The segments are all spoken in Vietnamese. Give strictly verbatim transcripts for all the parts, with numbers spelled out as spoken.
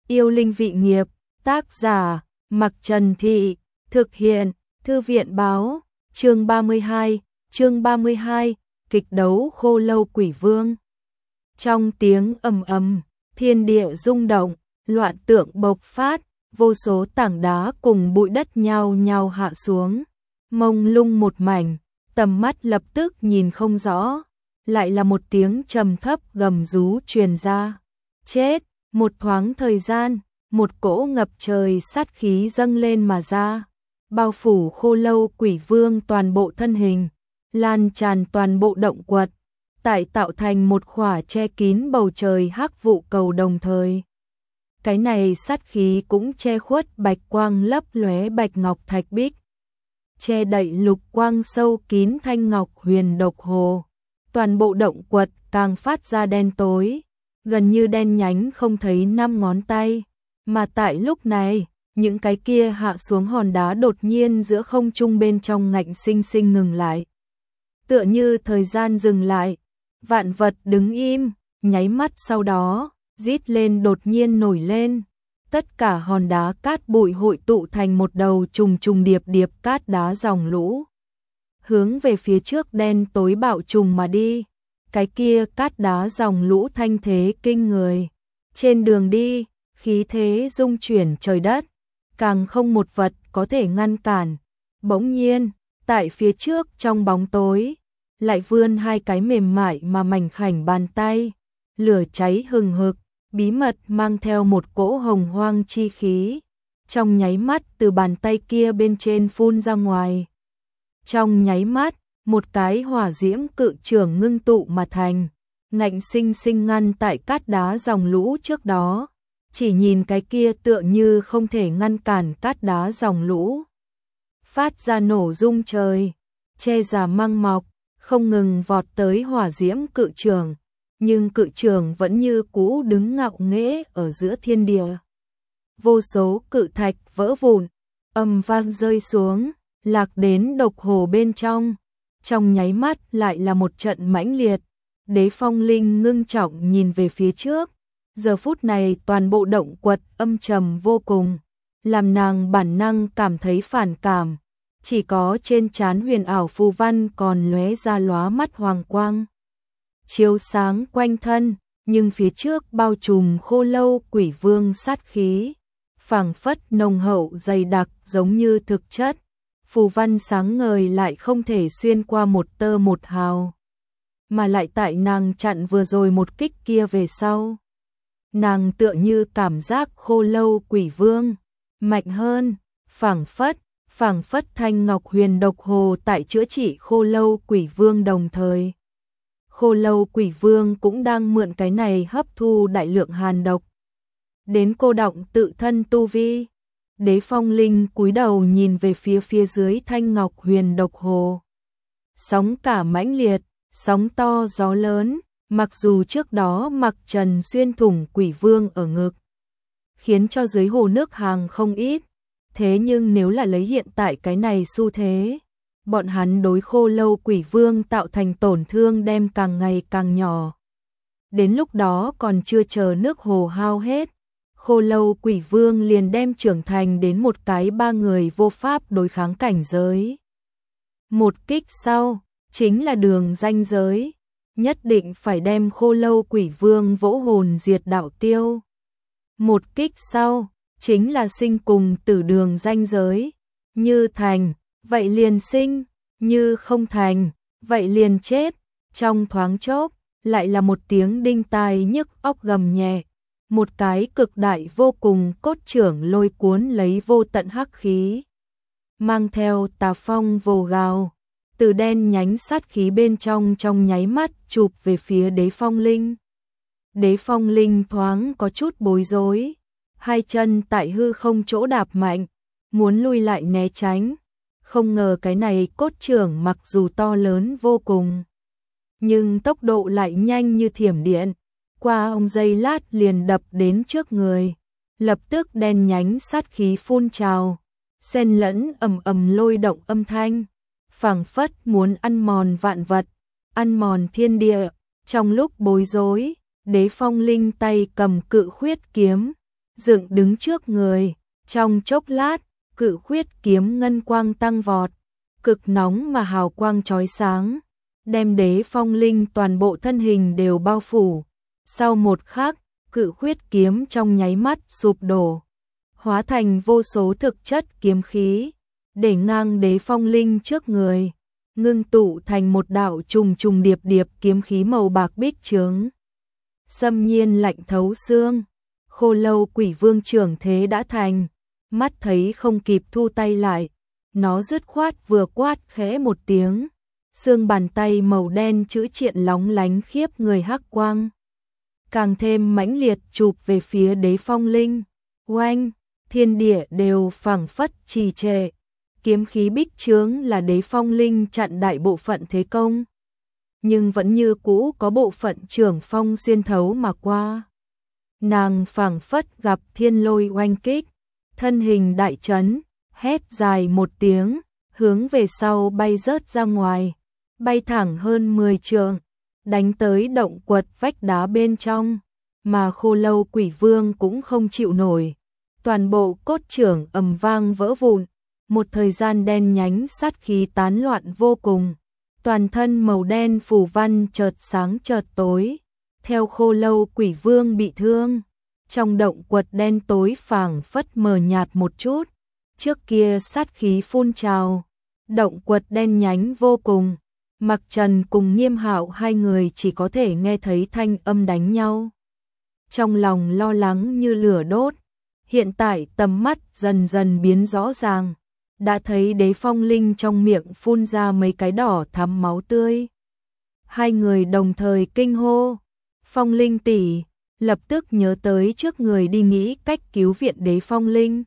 Yêu linh vị nghiệp, tác giả, Mặc Trần Thị, thực hiện, Thư viện báo, chương ba mươi hai, chương ba mươi hai, kịch đấu Khô Lâu Quỷ Vương. Trong tiếng ầm ầm, thiên địa rung động, loạn tượng bộc phát, vô số tảng đá cùng bụi đất nhao nhao hạ xuống, mông lung một mảnh, tầm mắt lập tức nhìn không rõ, lại là một tiếng trầm thấp gầm rú truyền ra. Chết, một thoáng thời gian, một cỗ ngập trời sát khí dâng lên mà ra, bao phủ Khô Lâu Quỷ Vương toàn bộ thân hình, lan tràn toàn bộ động quật, tại tạo thành một khỏa che kín bầu trời hắc vụ cầu đồng thời. Cái này sát khí cũng che khuất bạch quang lấp lóe bạch ngọc thạch bích, che đậy lục quang sâu kín thanh ngọc huyền độc hồ. Toàn bộ động quật càng phát ra đen tối, gần như đen nhánh không thấy năm ngón tay, mà tại lúc này, những cái kia hạ xuống hòn đá đột nhiên giữa không trung bên trong ngạnh sinh sinh ngừng lại. Tựa như thời gian dừng lại, vạn vật đứng im, nháy mắt sau đó, rít lên đột nhiên nổi lên. Tất cả hòn đá cát bụi hội tụ thành một đầu trùng trùng điệp điệp cát đá dòng lũ, hướng về phía trước đen tối bạo trùng mà đi. Cái kia cát đá dòng lũ thanh thế kinh người, trên đường đi, khí thế rung chuyển trời đất, càng không một vật có thể ngăn cản. Bỗng nhiên, tại phía trước trong bóng tối, lại vươn hai cái mềm mại mà mảnh khảnh bàn tay, lửa cháy hừng hực, bí mật mang theo một cỗ hồng hoang chi khí, trong nháy mắt từ bàn tay kia bên trên phun ra ngoài. Trong nháy mắt, một cái hỏa diễm cự trường ngưng tụ mà thành, ngạnh sinh sinh ngăn tại cát đá dòng lũ trước đó, chỉ nhìn cái kia tựa như không thể ngăn cản cát đá dòng lũ. Phát ra nổ rung trời, che giả măng mọc, không ngừng vọt tới hỏa diễm cự trường, nhưng cự trường vẫn như cũ đứng ngạo nghễ ở giữa thiên địa. Vô số cự thạch vỡ vụn, âm vang rơi xuống, lạc đến độc hồ bên trong. Trong nháy mắt lại là một trận mãnh liệt, Đế Phong Linh ngưng trọng nhìn về phía trước. Giờ phút này toàn bộ động quật âm trầm vô cùng, làm nàng bản năng cảm thấy phản cảm. Chỉ có trên trán huyền ảo phù văn còn lóe ra lóa mắt hoàng quang, chiếu sáng quanh thân, nhưng phía trước bao trùm Khô Lâu Quỷ Vương sát khí, phảng phất nồng hậu dày đặc giống như thực chất. Phù văn sáng ngời lại không thể xuyên qua một tơ một hào, mà lại tại nàng chặn vừa rồi một kích kia về sau. Nàng tựa như cảm giác Khô Lâu Quỷ Vương mạnh hơn, phảng phất, phảng phất thanh ngọc huyền độc hồ tại chữa trị Khô Lâu Quỷ Vương đồng thời. Khô Lâu Quỷ Vương cũng đang mượn cái này hấp thu đại lượng hàn độc, đến cô động tự thân tu vi. Đế Phong Linh cúi đầu nhìn về phía phía dưới thanh ngọc huyền độc hồ. Sóng cả mãnh liệt, sóng to gió lớn, mặc dù trước đó Mặc Trần xuyên thủng Quỷ Vương ở ngực, khiến cho dưới hồ nước hàng không ít. Thế nhưng nếu là lấy hiện tại cái này xu thế, bọn hắn đối Khô Lâu Quỷ Vương tạo thành tổn thương đem càng ngày càng nhỏ. Đến lúc đó còn chưa chờ nước hồ hao hết, Khô Lâu Quỷ Vương liền đem trưởng thành đến một cái ba người vô pháp đối kháng cảnh giới. Một kích sau, chính là đường ranh giới, nhất định phải đem Khô Lâu Quỷ Vương vỗ hồn diệt đạo tiêu. Một kích sau, chính là sinh cùng tử đường ranh giới, như thành, vậy liền sinh, như không thành, vậy liền chết. Trong thoáng chốc, lại là một tiếng đinh tai nhức óc gầm nhẹ. Một cái cực đại vô cùng cốt trưởng lôi cuốn lấy vô tận hắc khí, mang theo tà phong vồ gào, từ đen nhánh sát khí bên trong trong nháy mắt chụp về phía Đế Phong Linh. Đế Phong Linh thoáng có chút bối rối, hai chân tại hư không chỗ đạp mạnh, muốn lui lại né tránh. Không ngờ cái này cốt trưởng mặc dù to lớn vô cùng, nhưng tốc độ lại nhanh như thiểm điện. Qua ông giây lát liền đập đến trước người, lập tức đen nhánh sát khí phun trào, xen lẫn ầm ầm lôi động âm thanh, phảng phất muốn ăn mòn vạn vật, ăn mòn thiên địa. Trong lúc bối rối, Đế Phong Linh tay cầm cự khuyết kiếm, dựng đứng trước người, trong chốc lát, cự khuyết kiếm ngân quang tăng vọt, cực nóng mà hào quang chói sáng, đem Đế Phong Linh toàn bộ thân hình đều bao phủ. Sau một khắc, cự khuyết kiếm trong nháy mắt sụp đổ, hóa thành vô số thực chất kiếm khí, để ngang Đế Phong Linh trước người, ngưng tụ thành một đạo trùng trùng điệp điệp kiếm khí màu bạc bích chướng. Xâm nhiên lạnh thấu xương, Khô Lâu Quỷ Vương trưởng thế đã thành, mắt thấy không kịp thu tay lại, nó dứt khoát vừa quát khẽ một tiếng, xương bàn tay màu đen chữ triện lóng lánh khiếp người hắc quang, càng thêm mãnh liệt chụp về phía Đế Phong Linh. Oanh, thiên địa đều phảng phất trì trệ. Kiếm khí bích chướng là Đế Phong Linh chặn đại bộ phận thế công, nhưng vẫn như cũ có bộ phận trưởng phong xuyên thấu mà qua. Nàng phảng phất gặp thiên lôi oanh kích, thân hình đại chấn, hét dài một tiếng, hướng về sau bay rớt ra ngoài, bay thẳng hơn mười trượng, đánh tới động quật vách đá bên trong, mà Khô Lâu Quỷ Vương cũng không chịu nổi. Toàn bộ cốt chưởng ầm vang vỡ vụn, một thời gian đen nhánh sát khí tán loạn vô cùng, toàn thân màu đen phù văn chợt sáng chợt tối. Theo Khô Lâu Quỷ Vương bị thương, trong động quật đen tối phảng phất mờ nhạt một chút, trước kia sát khí phun trào, động quật đen nhánh vô cùng. Mặc Trần cùng Nghiêm Hạo hai người chỉ có thể nghe thấy thanh âm đánh nhau, trong lòng lo lắng như lửa đốt. Hiện tại tầm mắt dần dần biến rõ ràng, đã thấy Đế Phong Linh trong miệng phun ra mấy cái đỏ thắm máu tươi. Hai người đồng thời kinh hô, Phong Linh tỷ, lập tức nhớ tới trước người đi nghĩ cách cứu viện Đế Phong Linh.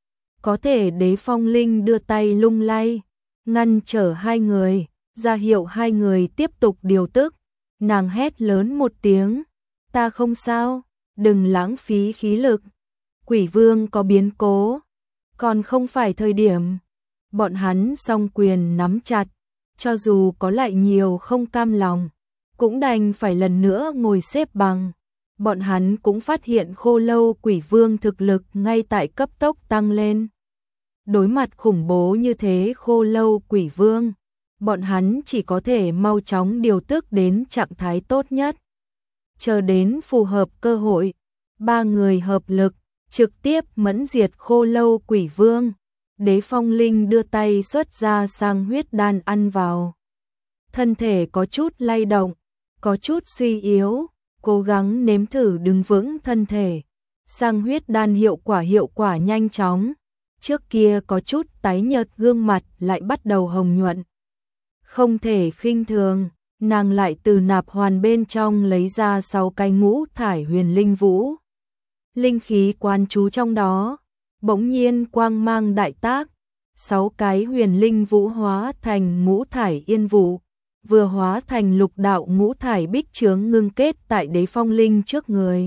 Có thể Đế Phong Linh đưa tay lung lay, ngăn trở hai người, ra hiệu hai người tiếp tục điều tức. Nàng hét lớn một tiếng, ta không sao, đừng lãng phí khí lực. Quỷ Vương có biến cố, còn không phải thời điểm. Bọn hắn song quyền nắm chặt, cho dù có lại nhiều không cam lòng, cũng đành phải lần nữa ngồi xếp bằng. Bọn hắn cũng phát hiện Khô Lâu Quỷ Vương thực lực ngay tại cấp tốc tăng lên. Đối mặt khủng bố như thế Khô Lâu Quỷ Vương, bọn hắn chỉ có thể mau chóng điều tức đến trạng thái tốt nhất. Chờ đến phù hợp cơ hội, ba người hợp lực, trực tiếp mẫn diệt Khô Lâu Quỷ Vương. Đế Phong Linh đưa tay xuất ra sang huyết đan ăn vào. Thân thể có chút lay động, có chút suy yếu, cố gắng nếm thử đứng vững thân thể. Sang huyết đan hiệu quả hiệu quả nhanh chóng, trước kia có chút tái nhợt gương mặt lại bắt đầu hồng nhuận. Không thể khinh thường, nàng lại từ nạp hoàn bên trong lấy ra sáu cái ngũ thải huyền linh vũ. Linh khí quán trú trong đó, bỗng nhiên quang mang đại tác, sáu cái huyền linh vũ hóa thành ngũ thải yên vụ, vừa hóa thành lục đạo ngũ thải bích chướng ngưng kết tại Đế Phong Linh trước người.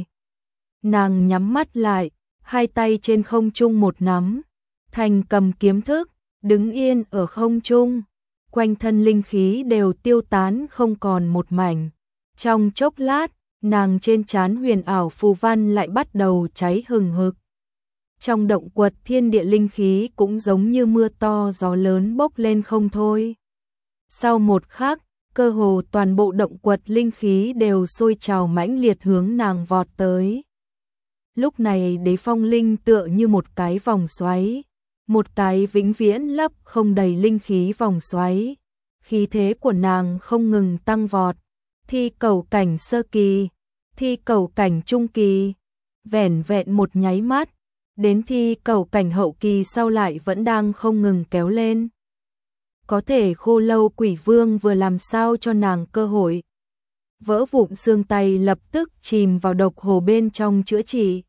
Nàng nhắm mắt lại, hai tay trên không trung một nắm, thành cầm kiếm thức, đứng yên ở không trung, quanh thân linh khí đều tiêu tán không còn một mảnh. Trong chốc lát, nàng trên trán huyền ảo phù văn lại bắt đầu cháy hừng hực. Trong động quật thiên địa linh khí cũng giống như mưa to gió lớn bốc lên không thôi. Sau một khắc, cơ hồ toàn bộ động quật linh khí đều sôi trào mãnh liệt hướng nàng vọt tới. Lúc này Đế Phong Linh tựa như một cái vòng xoáy, một cái vĩnh viễn lấp không đầy linh khí vòng xoáy. Khí thế của nàng không ngừng tăng vọt, thi cầu cảnh sơ kỳ, thi cầu cảnh trung kỳ, vẻn vẹn một nháy mắt, đến thi cầu cảnh hậu kỳ sau lại vẫn đang không ngừng kéo lên. Có thể Khô Lâu Quỷ Vương vừa làm sao cho nàng cơ hội. Vỡ vụn xương tay lập tức chìm vào độc hồ bên trong chữa trị.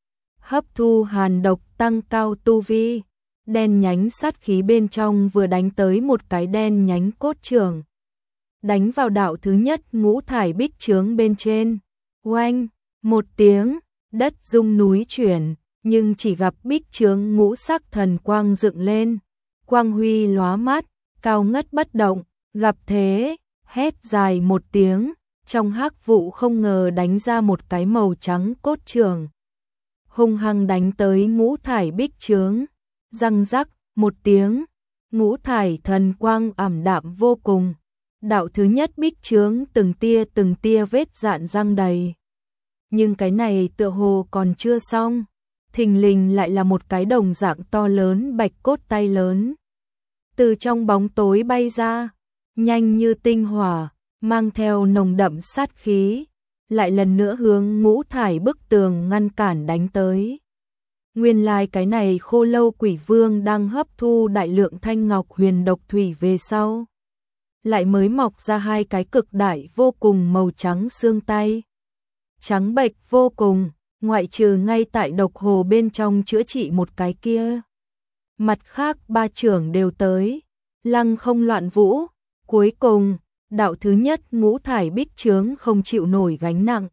Hấp thu hàn độc tăng cao tu vi, đen nhánh sát khí bên trong vừa đánh tới một cái đen nhánh cốt chưởng. Đánh vào đạo thứ nhất ngũ thải bích chướng bên trên. Oanh, một tiếng, đất rung núi chuyển, nhưng chỉ gặp bích chướng ngũ sắc thần quang dựng lên. Quang huy lóa mắt, cao ngất bất động, gặp thế, hét dài một tiếng, trong hắc vụ không ngờ đánh ra một cái màu trắng cốt chưởng. hung hăng đánh tới ngũ thải bích chướng. Răng rắc, một tiếng, ngũ thải thần quang ảm đạm vô cùng. Đạo thứ nhất bích chướng từng tia từng tia vết dạn răng đầy. Nhưng cái này tựa hồ còn chưa xong. Thình lình lại là một cái đồng dạng to lớn bạch cốt tay lớn. Từ trong bóng tối bay ra, nhanh như tinh hỏa, mang theo nồng đậm sát khí, lại lần nữa hướng ngũ thải bức tường ngăn cản đánh tới. Nguyên lai like cái này Khô Lâu Quỷ Vương đang hấp thu đại lượng thanh ngọc huyền độc thủy về sau. Lại mới mọc ra hai cái cực đại vô cùng màu trắng xương tay. Trắng bệch vô cùng, ngoại trừ ngay tại độc hồ bên trong chữa trị một cái kia. Mặt khác ba trưởng đều tới, lăng không loạn vũ, cuối cùng, đạo thứ nhất ngũ thải bích chướng không chịu nổi gánh nặng.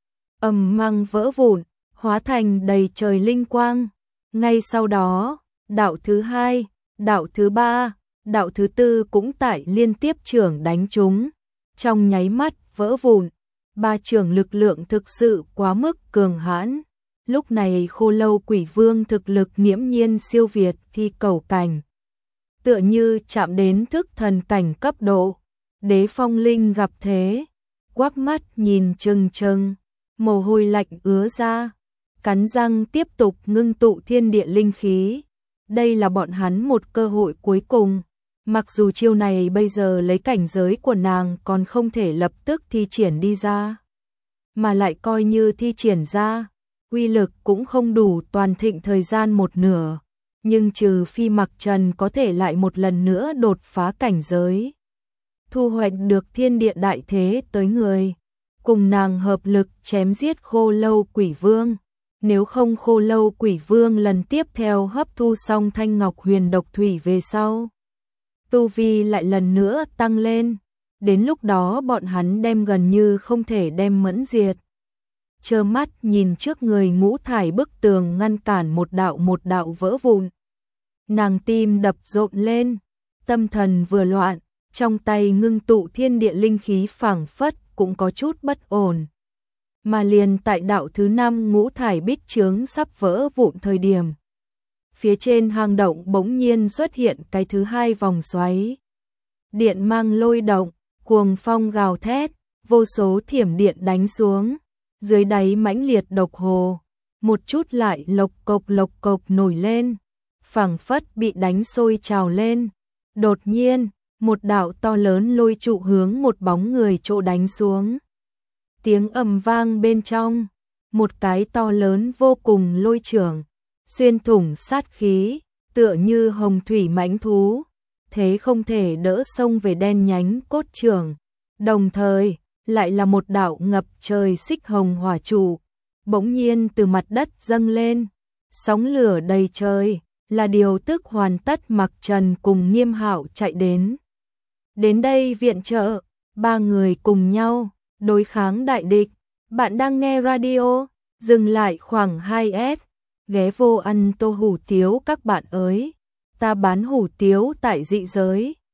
Ầm mang vỡ vụn, hóa thành đầy trời linh quang. Ngay sau đó, đạo thứ hai, đạo thứ ba, đạo thứ tư cũng tại liên tiếp trưởng đánh chúng. Trong nháy mắt vỡ vụn, ba trưởng lực lượng thực sự quá mức cường hãn. Lúc này Khô Lâu Quỷ Vương thực lực nghiễm nhiên siêu việt thi cầu cảnh. Tựa như chạm đến thức thần cảnh cấp độ. Đế Phong Linh gặp thế, quắc mắt nhìn trừng trừng, mồ hôi lạnh ứa ra, cắn răng tiếp tục ngưng tụ thiên địa linh khí. Đây là bọn hắn một cơ hội cuối cùng. Mặc dù chiêu này bây giờ lấy cảnh giới của nàng còn không thể lập tức thi triển đi ra, mà lại coi như thi triển ra, uy lực cũng không đủ toàn thịnh thời gian một nửa. Nhưng trừ phi Mặc Trần có thể lại một lần nữa đột phá cảnh giới, thu hoạch được thiên địa đại thế tới người, cùng nàng hợp lực chém giết Khô Lâu Quỷ Vương. Nếu không Khô Lâu Quỷ Vương lần tiếp theo hấp thu xong thanh ngọc huyền độc thủy về sau, tu vi lại lần nữa tăng lên, đến lúc đó bọn hắn đem gần như không thể đem mẫn diệt. Trơ mắt nhìn trước người ngũ thải bức tường ngăn cản một đạo một đạo vỡ vụn. Nàng tim đập rộn lên, tâm thần vừa loạn, trong tay ngưng tụ thiên địa linh khí phảng phất cũng có chút bất ổn. Mà liền tại đạo thứ năm ngũ thải bích chướng sắp vỡ vụn thời điểm, phía trên hang động bỗng nhiên xuất hiện cái thứ hai vòng xoáy. Điện mang lôi động, cuồng phong gào thét, vô số thiểm điện đánh xuống, dưới đáy mãnh liệt độc hồ, một chút lại lộc cộc lộc cộc nổi lên, phảng phất bị đánh sôi trào lên. Đột nhiên, một đạo to lớn lôi trụ hướng một bóng người chỗ đánh xuống. Tiếng ầm vang bên trong, một cái to lớn vô cùng lôi chưởng, xuyên thủng sát khí, tựa như hồng thủy mãnh thú, thế không thể đỡ xông về đen nhánh cốt chưởng. Đồng thời, lại là một đạo ngập trời xích hồng hỏa trụ, bỗng nhiên từ mặt đất dâng lên, sóng lửa đầy trời, là điều tức hoàn tất Mặc Trần cùng Nghiêm Hạo chạy đến. Đến đây viện trợ, ba người cùng nhau đối kháng đại địch. Bạn đang nghe radio, dừng lại khoảng hai S, ghé vô ăn tô hủ tiếu các bạn ơi. Ta bán hủ tiếu tại dị giới.